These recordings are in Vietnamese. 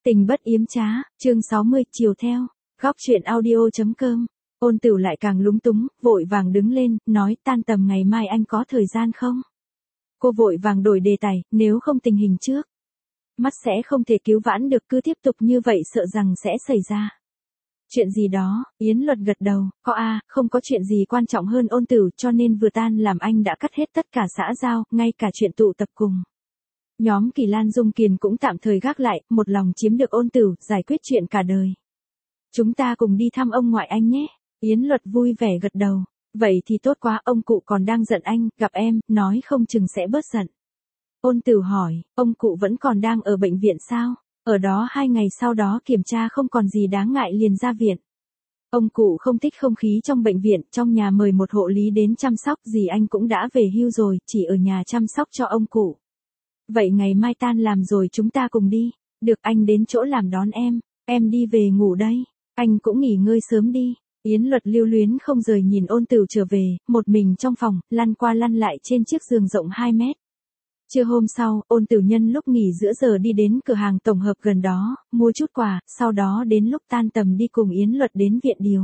Tình bất yếm trá, chương 60, chiều theo. Góc truyện audio.com. Ôn Tửu lại càng lúng túng, vội vàng đứng lên, nói tan tầm ngày mai anh có thời gian không? Cô vội vàng đổi đề tài, nếu không tình hình trước mắt sẽ không thể cứu vãn được, cứ tiếp tục như vậy sợ rằng sẽ xảy ra chuyện gì đó. Yến Luật gật đầu, có không có chuyện gì quan trọng hơn Ôn Tửu, cho nên vừa tan làm anh đã cắt hết tất cả xã giao, ngay cả chuyện tụ tập cùng nhóm Kỳ Lan Dung Kiền cũng tạm thời gác lại, một lòng chiếm được Ôn Tửu, giải quyết chuyện cả đời. Chúng ta cùng đi thăm ông ngoại anh nhé. Yến Luật vui vẻ gật đầu. Vậy thì tốt quá, ông cụ còn đang giận anh, gặp em, nói không chừng sẽ bớt giận. Ôn Tửu hỏi, ông cụ vẫn còn đang ở bệnh viện sao? Ở đó 2 ngày sau đó kiểm tra không còn gì đáng ngại liền ra viện. Ông cụ không thích không khí trong bệnh viện, trong nhà mời một hộ lý đến chăm sóc, dì anh cũng đã về hưu rồi, chỉ ở nhà chăm sóc cho ông cụ. Vậy ngày mai tan làm rồi chúng ta cùng đi. Được, anh đến chỗ làm đón em đi về ngủ đây. Anh cũng nghỉ ngơi sớm đi. Yến Luật lưu luyến không rời nhìn Ôn Tửu trở về, một mình trong phòng, lăn qua lăn lại trên chiếc giường rộng 2 mét. Trưa hôm sau, Ôn Tửu nhân lúc nghỉ giữa giờ đi đến cửa hàng tổng hợp gần đó, mua chút quà, sau đó đến lúc tan tầm đi cùng Yến Luật đến viện điều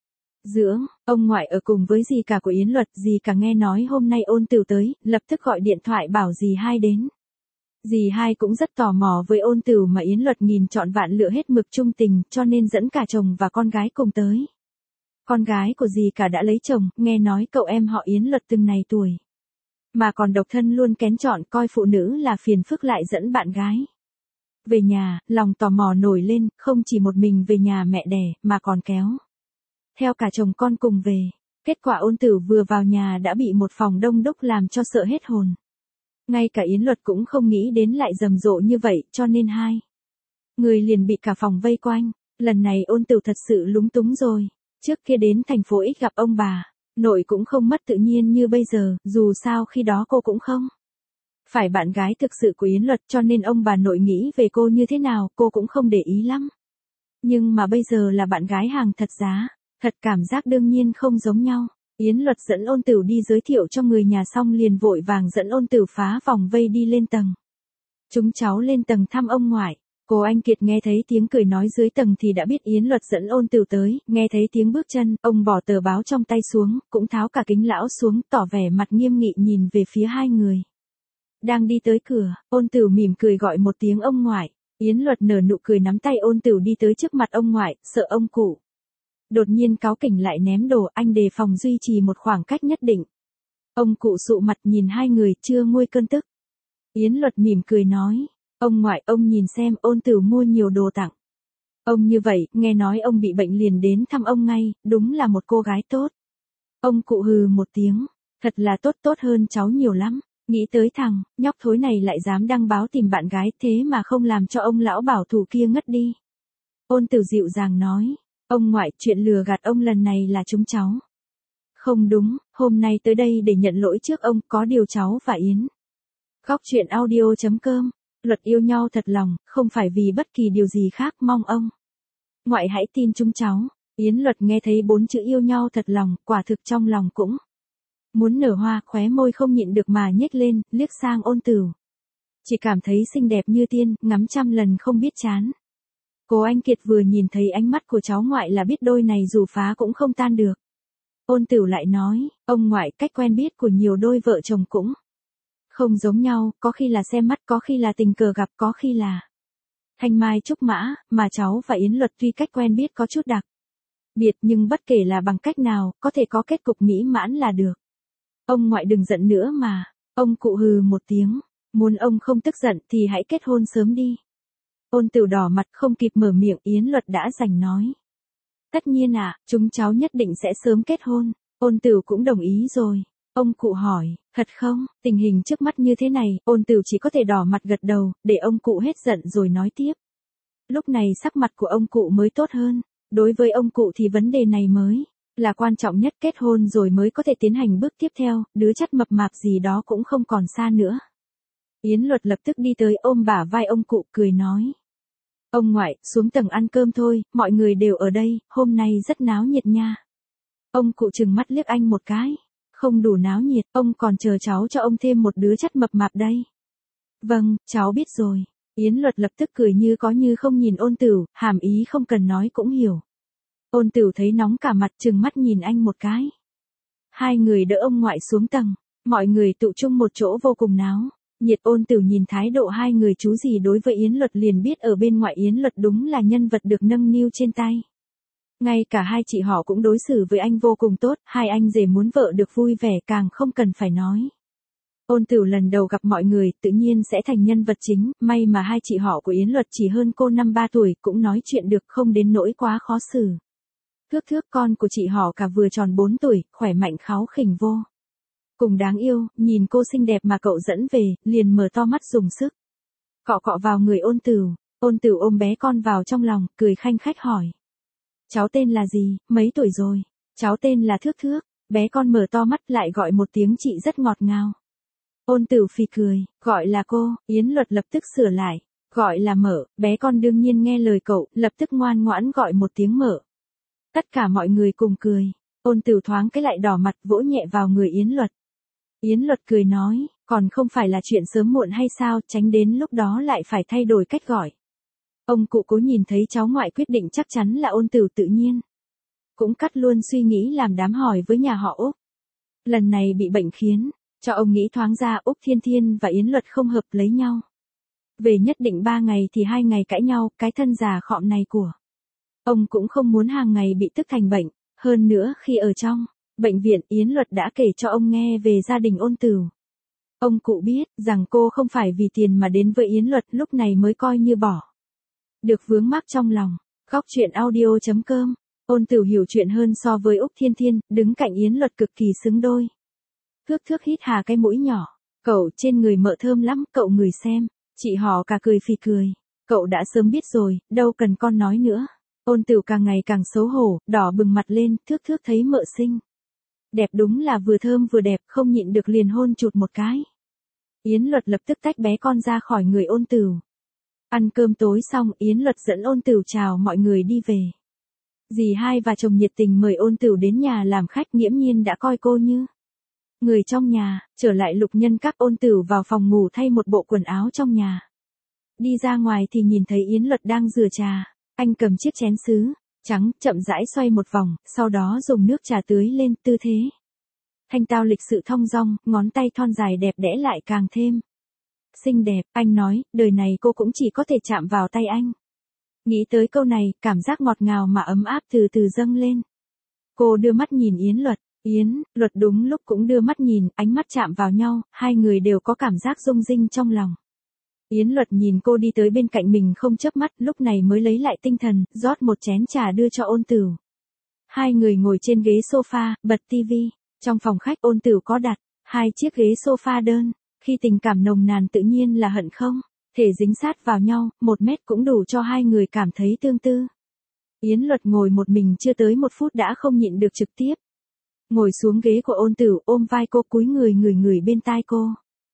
dưỡng. Ông ngoại ở cùng với dì cả của Yến Luật, dì cả nghe nói hôm nay Ôn Tửu tới, lập tức gọi điện thoại bảo dì hai đến. Dì hai cũng rất tò mò với Ôn Tửu mà Yến Luật nghìn chọn vạn lựa hết mực trung tình, cho nên dẫn cả chồng và con gái cùng tới. Con gái của dì cả đã lấy chồng, nghe nói cậu em họ Yến Luật từng này tuổi mà còn độc thân luôn kén chọn, coi phụ nữ là phiền phức lại dẫn bạn gái về nhà, lòng tò mò nổi lên, không chỉ một mình về nhà mẹ đẻ, mà còn kéo theo cả chồng con cùng về. Kết quả Ôn Tửu vừa vào nhà đã bị một phòng đông đúc làm cho sợ hết hồn. Ngay cả Yến Luật cũng không nghĩ đến lại rầm rộ như vậy, cho nên hai người liền bị cả phòng vây quanh. Lần này Ôn Tửu thật sự lúng túng rồi. Trước kia đến thành phố ít gặp ông bà nội cũng không mất tự nhiên như bây giờ, dù sao khi đó cô cũng không phải bạn gái thực sự của Yến Luật, cho nên ông bà nội nghĩ về cô như thế nào, cô cũng không để ý lắm. Nhưng mà bây giờ là bạn gái hàng thật giá, thật cảm giác đương nhiên không giống nhau. Yến Luật dẫn Ôn Tửu đi giới thiệu cho người nhà xong liền vội vàng dẫn Ôn Tửu phá vòng vây đi lên tầng. Chúng cháu lên tầng thăm ông ngoại. Cô Anh Kiệt nghe thấy tiếng cười nói dưới tầng thì đã biết Yến Luật dẫn Ôn Tửu tới, nghe thấy tiếng bước chân, ông bỏ tờ báo trong tay xuống, cũng tháo cả kính lão xuống, tỏ vẻ mặt nghiêm nghị nhìn về phía hai người đang đi tới cửa. Ôn Tửu mỉm cười gọi một tiếng ông ngoại. Yến Luật nở nụ cười nắm tay Ôn Tửu đi tới trước mặt ông ngoại, sợ ông cụ đột nhiên cáu kỉnh lại ném đồ, anh đề phòng duy trì một khoảng cách nhất định. Ông cụ sụ mặt nhìn hai người, chưa nguôi cơn tức. Yến Luật mỉm cười nói, ông ngoại, ông nhìn xem, Ôn Tửu mua nhiều đồ tặng ông như vậy, nghe nói ông bị bệnh liền đến thăm ông ngay, đúng là một cô gái tốt. Ông cụ hừ một tiếng, thật là tốt hơn cháu nhiều lắm. Nghĩ tới thằng nhóc thối này lại dám đăng báo tìm bạn gái, thế mà không làm cho ông lão bảo thủ kia ngất đi. Ôn Tửu dịu dàng nói, ông ngoại, chuyện lừa gạt ông lần này là chúng cháu không đúng, hôm nay tới đây để nhận lỗi trước ông, có điều cháu và Yến. Góc truyện audio.com. Luật yêu nhau thật lòng, không phải vì bất kỳ điều gì khác, mong ông ngoại hãy tin chúng cháu. Yến Luật nghe thấy 4 chữ yêu nhau thật lòng, quả thực trong lòng cũng muốn nở hoa, khóe môi không nhịn được mà nhếch lên, liếc sang Ôn Tửu. Chỉ cảm thấy xinh đẹp như tiên, ngắm trăm lần không biết chán. Cô Anh Kiệt vừa nhìn thấy ánh mắt của cháu ngoại là biết đôi này dù phá cũng không tan được. Ôn Tửu lại nói, ông ngoại, cách quen biết của nhiều đôi vợ chồng cũng không giống nhau, có khi là xem mắt, có khi là tình cờ gặp, có khi là thanh mai trúc mã, mà cháu và Yến Luật tuy cách quen biết có chút đặc biệt nhưng bất kể là bằng cách nào, có thể có kết cục mỹ mãn là được. Ông ngoại đừng giận nữa mà. Ông cụ hừ một tiếng, muốn ông không tức giận thì hãy kết hôn sớm đi. Ôn Tửu đỏ mặt không kịp mở miệng, Yến Luật đã giành nói. Tất nhiên chúng cháu nhất định sẽ sớm kết hôn. Ôn Tửu cũng đồng ý rồi. Ông cụ hỏi, thật không? Tình hình trước mắt như thế này, Ôn Tửu chỉ có thể đỏ mặt gật đầu, để ông cụ hết giận rồi nói tiếp. Lúc này sắc mặt của ông cụ mới tốt hơn. Đối với ông cụ thì vấn đề này mới là quan trọng nhất, kết hôn rồi mới có thể tiến hành bước tiếp theo, đứa chắt mập mạp gì đó cũng không còn xa nữa. Yến Luật lập tức đi tới ôm bả vai ông cụ, cười nói. Ông ngoại, xuống tầng ăn cơm thôi, mọi người đều ở đây, hôm nay rất náo nhiệt nha. Ông cụ trừng mắt liếc anh một cái. Không đủ náo nhiệt, ông còn chờ cháu cho ông thêm một đứa chắt mập mạp đây. Vâng, cháu biết rồi. Yến Luật lập tức cười như có như không nhìn Ôn Tửu, hàm ý không cần nói cũng hiểu. Ôn Tửu thấy nóng cả mặt, trừng mắt nhìn anh một cái. Hai người đỡ ông ngoại xuống tầng, mọi người tụ chung một chỗ vô cùng náo. Nhiệt. Ôn Tửu nhìn thái độ hai người chú gì đối với Yến Luật liền biết ở bên ngoại Yến Luật đúng là nhân vật được nâng niu trên tay. Ngay cả hai chị họ cũng đối xử với anh vô cùng tốt, hai anh rể muốn vợ được vui vẻ càng không cần phải nói. Ôn Tửu lần đầu gặp mọi người, tự nhiên sẽ thành nhân vật chính, may mà hai chị họ của Yến Luật chỉ hơn cô 5-3 tuổi, cũng nói chuyện được không đến nỗi quá khó xử. Thước Thước con của chị họ cả vừa tròn 4 tuổi, khỏe mạnh kháu khỉnh vô cùng đáng yêu, nhìn cô xinh đẹp mà cậu dẫn về, liền mở to mắt dùng sức cọ cọ vào người Ôn Tửu. Ôn Tửu ôm bé con vào trong lòng, cười khanh khách hỏi. Cháu tên là gì, mấy tuổi rồi? Cháu tên là Thước Thước. Bé con mở to mắt lại gọi một tiếng chị rất ngọt ngào. Ôn Tửu phì cười, gọi là cô. Yến Luật lập tức sửa lại, gọi là Mở. Bé con đương nhiên nghe lời cậu, lập tức ngoan ngoãn gọi một tiếng Mở. Tất cả mọi người cùng cười. Ôn Tửu thoáng cái lại đỏ mặt, vỗ nhẹ vào người Yến Luật. Yến Luật cười nói, còn không phải là chuyện sớm muộn hay sao, tránh đến lúc đó lại phải thay đổi cách gọi. Ông cụ Cố nhìn thấy cháu ngoại quyết định chắc chắn là Ôn Tửu tự nhiên. Cũng cắt luôn suy nghĩ làm đám hỏi với nhà họ Úc. Lần này bị bệnh khiến cho ông nghĩ thoáng ra Úc Thiên Thiên và Yến Luật không hợp lấy nhau. Về nhất định 3 ngày thì 2 ngày cãi nhau, cái thân già khọm này của ông cũng không muốn hàng ngày bị tức thành bệnh. Hơn nữa khi ở trong bệnh viện, Yến Luật đã kể cho ông nghe về gia đình Ôn Tửu. Ông cụ biết rằng cô không phải vì tiền mà đến với Yến Luật, lúc này mới coi như bỏ được vướng mắc trong lòng. Góc truyện audio.com. Ôn Tửu hiểu chuyện hơn so với Úc Thiên Thiên, đứng cạnh Yến Luật cực kỳ xứng đôi. Thước Thước hít hà cái mũi nhỏ, cậu trên người mợ thơm lắm, cậu ngửi xem. Chị họ cả cười phì cười. Cậu đã sớm biết rồi, đâu cần con nói nữa. Ôn Tửu càng ngày càng xấu hổ, đỏ bừng mặt lên. Thước Thước thấy mợ xinh đẹp đúng là vừa thơm vừa đẹp, không nhịn được liền hôn chụt một cái. Yến Luật lập tức tách bé con ra khỏi người Ôn Tửu. Ăn cơm tối xong, Yến Luật dẫn Ôn Tửu chào mọi người đi về. Dì hai và chồng nhiệt tình mời Ôn Tửu đến nhà làm khách, nghiễm nhiên đã coi cô như người trong nhà. Trở lại Lục Nhân Các, Ôn Tửu vào phòng ngủ thay một bộ quần áo trong nhà. Đi ra ngoài thì nhìn thấy Yến Luật đang rửa trà. Anh cầm chiếc chén sứ trắng, chậm rãi xoay một vòng, sau đó dùng nước trà tưới lên, tư thế thanh tao lịch sự thong dong, ngón tay thon dài đẹp đẽ lại càng thêm xinh đẹp. Anh nói, đời này cô cũng chỉ có thể chạm vào tay anh. Nghĩ tới câu này, cảm giác ngọt ngào mà ấm áp từ từ dâng lên. Cô đưa mắt nhìn Yến Luật. Yến Luật đúng lúc cũng đưa mắt nhìn, ánh mắt chạm vào nhau, hai người đều có cảm giác rung rinh trong lòng. Yến Luật nhìn cô đi tới bên cạnh mình không chớp mắt, lúc này mới lấy lại tinh thần, rót một chén trà đưa cho Ôn Tửu. Hai người ngồi trên ghế sofa, bật tivi. Trong phòng khách Ôn Tửu có đặt 2 chiếc ghế sofa đơn. Khi tình cảm nồng nàn tự nhiên là hận không thể dính sát vào nhau, 1 mét cũng đủ cho hai người cảm thấy tương tư. Yến Luật ngồi một mình chưa tới 1 phút đã không nhịn được trực tiếp ngồi xuống ghế của Ôn Tửu, ôm vai cô, cúi người ngửi bên tai cô.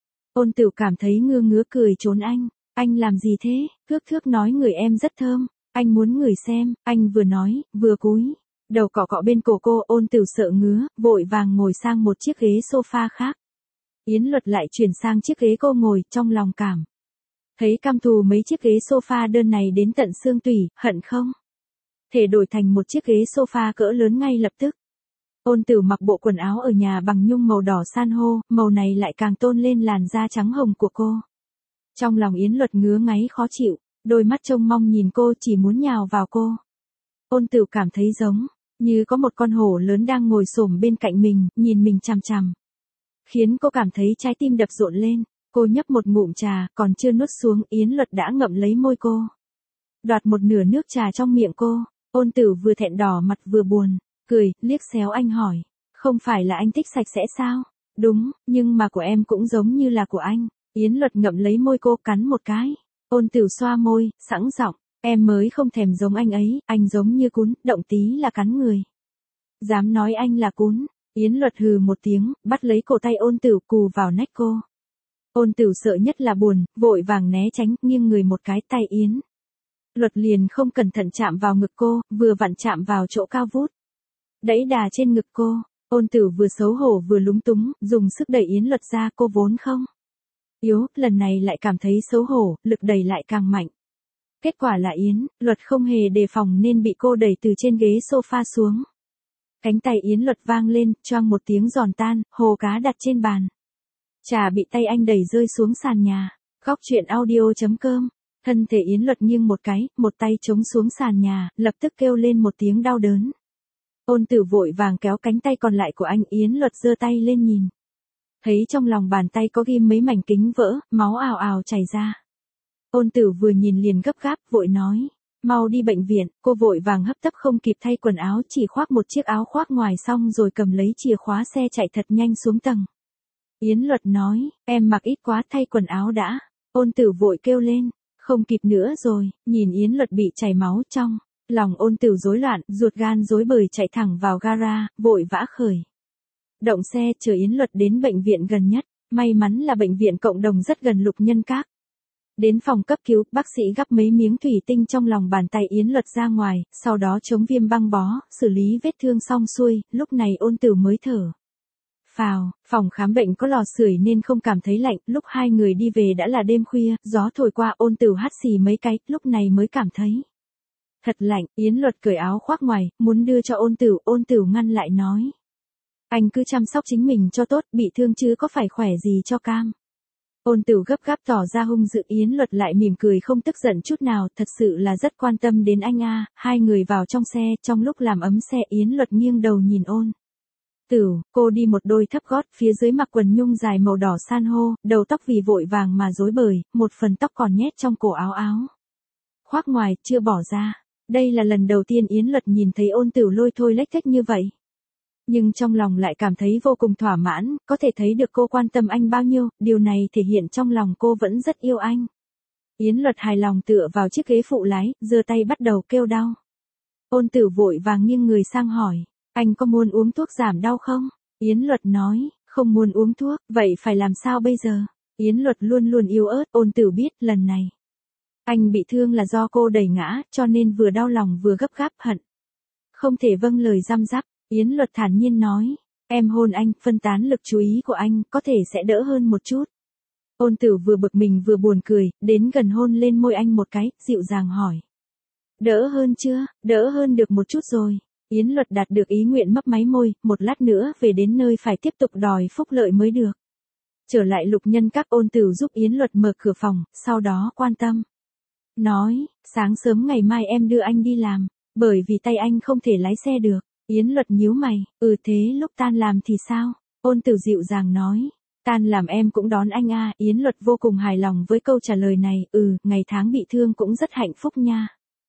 Ôn Tửu cảm thấy ngứa ngứa cười trốn anh làm gì thế? Thước Thước nói người em rất thơm, anh muốn ngửi xem. Anh vừa nói, vừa cúi đầu cọ cọ bên cổ cô. Ôn Tửu sợ ngứa, vội vàng ngồi sang một chiếc ghế sofa khác. Yến Luật lại chuyển sang chiếc ghế cô ngồi, trong lòng cảm thấy căm thù mấy chiếc ghế sofa đơn này đến tận xương tủy, hận không thể đổi thành một chiếc ghế sofa cỡ lớn ngay lập tức. Ôn Tửu mặc bộ quần áo ở nhà bằng nhung màu đỏ san hô, màu này lại càng tôn lên làn da trắng hồng của cô. Trong lòng Yến Luật ngứa ngáy khó chịu, đôi mắt trông mong nhìn cô, chỉ muốn nhào vào cô. Ôn Tửu cảm thấy giống như có một con hổ lớn đang ngồi xổm bên cạnh mình, nhìn mình chằm chằm, khiến cô cảm thấy trái tim đập rộn lên. Cô nhấp một ngụm trà, còn chưa nuốt xuống, Yến Luật đã ngậm lấy môi cô, đoạt một nửa nước trà trong miệng cô. Ôn Tửu vừa thẹn đỏ mặt vừa buồn cười, liếc xéo anh hỏi, không phải là anh thích sạch sẽ sao? Đúng, nhưng mà của em cũng giống như là của anh. Yến Luật ngậm lấy môi cô, cắn một cái. Ôn Tửu xoa môi, sẵn giọng, em mới không thèm giống anh ấy, anh giống như cún, động tí là cắn người. Dám nói anh là cún. Yến Luật hừ một tiếng, bắt lấy cổ tay Ôn Tửu, cù vào nách cô. Ôn Tửu sợ nhất là buồn, vội vàng né tránh, nghiêng người một cái, tay Yến Luật liền không cẩn thận chạm vào ngực cô, vừa vặn chạm vào chỗ cao vút đẫy đà trên ngực cô. Ôn Tửu vừa xấu hổ vừa lúng túng, dùng sức đẩy Yến Luật ra. Cô vốn không yếu, lần này lại cảm thấy xấu hổ, lực đẩy lại càng mạnh. Kết quả là Yến Luật không hề đề phòng nên bị cô đẩy từ trên ghế sofa xuống. Cánh tay Yến Luật vang lên, choang một tiếng giòn tan, hồ cá đặt trên bàn. Trà bị tay anh đẩy rơi xuống sàn nhà. Góc chuyện audio.com. Thân thể Yến Luật nghiêng một cái, một tay chống xuống sàn nhà, lập tức kêu lên một tiếng đau đớn. Ôn Tử vội vàng kéo cánh tay còn lại của anh. Yến Luật giơ tay lên nhìn. Thấy trong lòng bàn tay có ghim mấy mảnh kính vỡ, máu ào ào chảy ra. Ôn Tử vừa nhìn liền gấp gáp, vội nói. Mau đi bệnh viện. Cô vội vàng hấp tấp không kịp thay quần áo, chỉ khoác một chiếc áo khoác ngoài xong rồi cầm lấy chìa khóa xe chạy thật nhanh xuống tầng. Yến Luật nói, em mặc ít quá, thay quần áo đã. Ôn Tử vội kêu lên, không kịp nữa rồi. Nhìn Yến Luật bị chảy máu trong lòng, Ôn Tử rối loạn, ruột gan rối bời chạy thẳng vào gara, vội vã khởi động xe chờ Yến Luật đến bệnh viện gần nhất. May mắn là bệnh viện cộng đồng rất gần Lục Nhân Các. Đến phòng cấp cứu, bác sĩ gắp mấy miếng thủy tinh trong lòng bàn tay Yến Luật ra ngoài, sau đó chống viêm băng bó, xử lý vết thương xong xuôi, lúc này Ôn Tử mới thở phào. Phòng khám bệnh có lò sưởi nên không cảm thấy lạnh, lúc hai người đi về đã là đêm khuya, gió thổi qua, Ôn Tử hắt xì mấy cái, lúc này mới cảm thấy thật lạnh. Yến Luật cởi áo khoác ngoài, muốn đưa cho Ôn Tử ngăn lại nói. Anh cứ chăm sóc chính mình cho tốt, bị thương chứ có phải khỏe gì cho cam. Ôn Tử gấp gáp tỏ ra hung dữ. Yến Luật lại mỉm cười không tức giận chút nào, thật sự là rất quan tâm đến anh a. Hai người vào trong xe, trong lúc làm ấm xe Yến Luật nghiêng đầu nhìn Ôn Tử, cô đi một đôi thấp gót, phía dưới mặc quần nhung dài màu đỏ san hô, đầu tóc vì vội vàng mà rối bời, một phần tóc còn nhét trong cổ áo khoác ngoài, chưa bỏ ra. Đây là lần đầu tiên Yến Luật nhìn thấy Ôn Tử lôi thôi lếch thếch như vậy. Nhưng trong lòng lại cảm thấy vô cùng thỏa mãn, có thể thấy được cô quan tâm anh bao nhiêu, điều này thể hiện trong lòng cô vẫn rất yêu anh. Yến Luật hài lòng tựa vào chiếc ghế phụ lái, giơ tay bắt đầu kêu đau. Ôn Tử vội vàng nghiêng người sang hỏi, anh có muốn uống thuốc giảm đau không? Yến Luật nói, không muốn uống thuốc, vậy phải làm sao bây giờ? Yến Luật luôn luôn yếu ớt, Ôn Tử biết lần này anh bị thương là do cô đẩy ngã, cho nên vừa đau lòng vừa gấp gáp hận. Không thể vâng lời răm rắp. Yến Luật thản nhiên nói, em hôn anh, phân tán lực chú ý của anh, có thể sẽ đỡ hơn một chút. Ôn Tử vừa bực mình vừa buồn cười, đến gần hôn lên môi anh một cái, dịu dàng hỏi. Đỡ hơn chưa? Đỡ hơn được một chút rồi. Yến Luật đạt được ý nguyện mấp máy môi, một lát nữa về đến nơi phải tiếp tục đòi phúc lợi mới được. Trở lại Lục Nhân Các, Ôn Tử giúp Yến Luật mở cửa phòng, sau đó quan tâm. Nói, sáng sớm ngày mai em đưa anh đi làm, bởi vì tay anh không thể lái xe được. Yến Luật nhíu mày, thế lúc tan làm thì sao? Ôn Tử dịu dàng nói, tan làm em cũng đón anh a. Yến Luật vô cùng hài lòng với câu trả lời này, ngày tháng bị thương cũng rất hạnh phúc nha.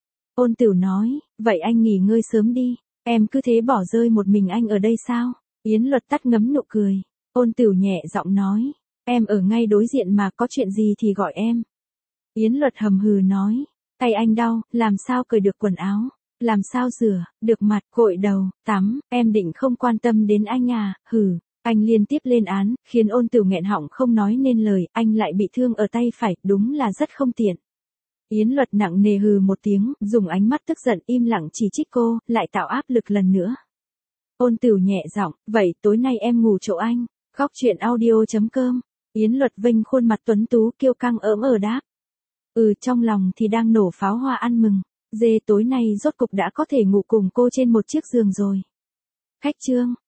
Ôn Tử nói, vậy anh nghỉ ngơi sớm đi, em cứ thế bỏ rơi một mình anh ở đây sao? Yến Luật tắt ngấm nụ cười. Ôn Tử nhẹ giọng nói, em ở ngay đối diện mà, có chuyện gì thì gọi em. Yến Luật hầm hừ nói, tay anh đau, làm sao cởi được quần áo? Làm sao rửa được mặt, gội đầu, tắm, em định không quan tâm đến anh à? Hừ. Anh liên tiếp lên án, khiến Ôn Tử nghẹn họng không nói nên lời, anh lại bị thương ở tay phải, đúng là rất không tiện. Yến Luật nặng nề hừ một tiếng, dùng ánh mắt tức giận im lặng chỉ trích cô, lại tạo áp lực lần nữa. Ôn Tử nhẹ giọng, vậy tối nay em ngủ chỗ anh. Góc chuyện audio.com. Yến Luật vênh khuôn mặt tuấn tú kiêu căng đáp. Trong lòng thì đang nổ pháo hoa ăn mừng. Dê tối nay rốt cục đã có thể ngủ cùng cô trên một chiếc giường rồi. Khách trương.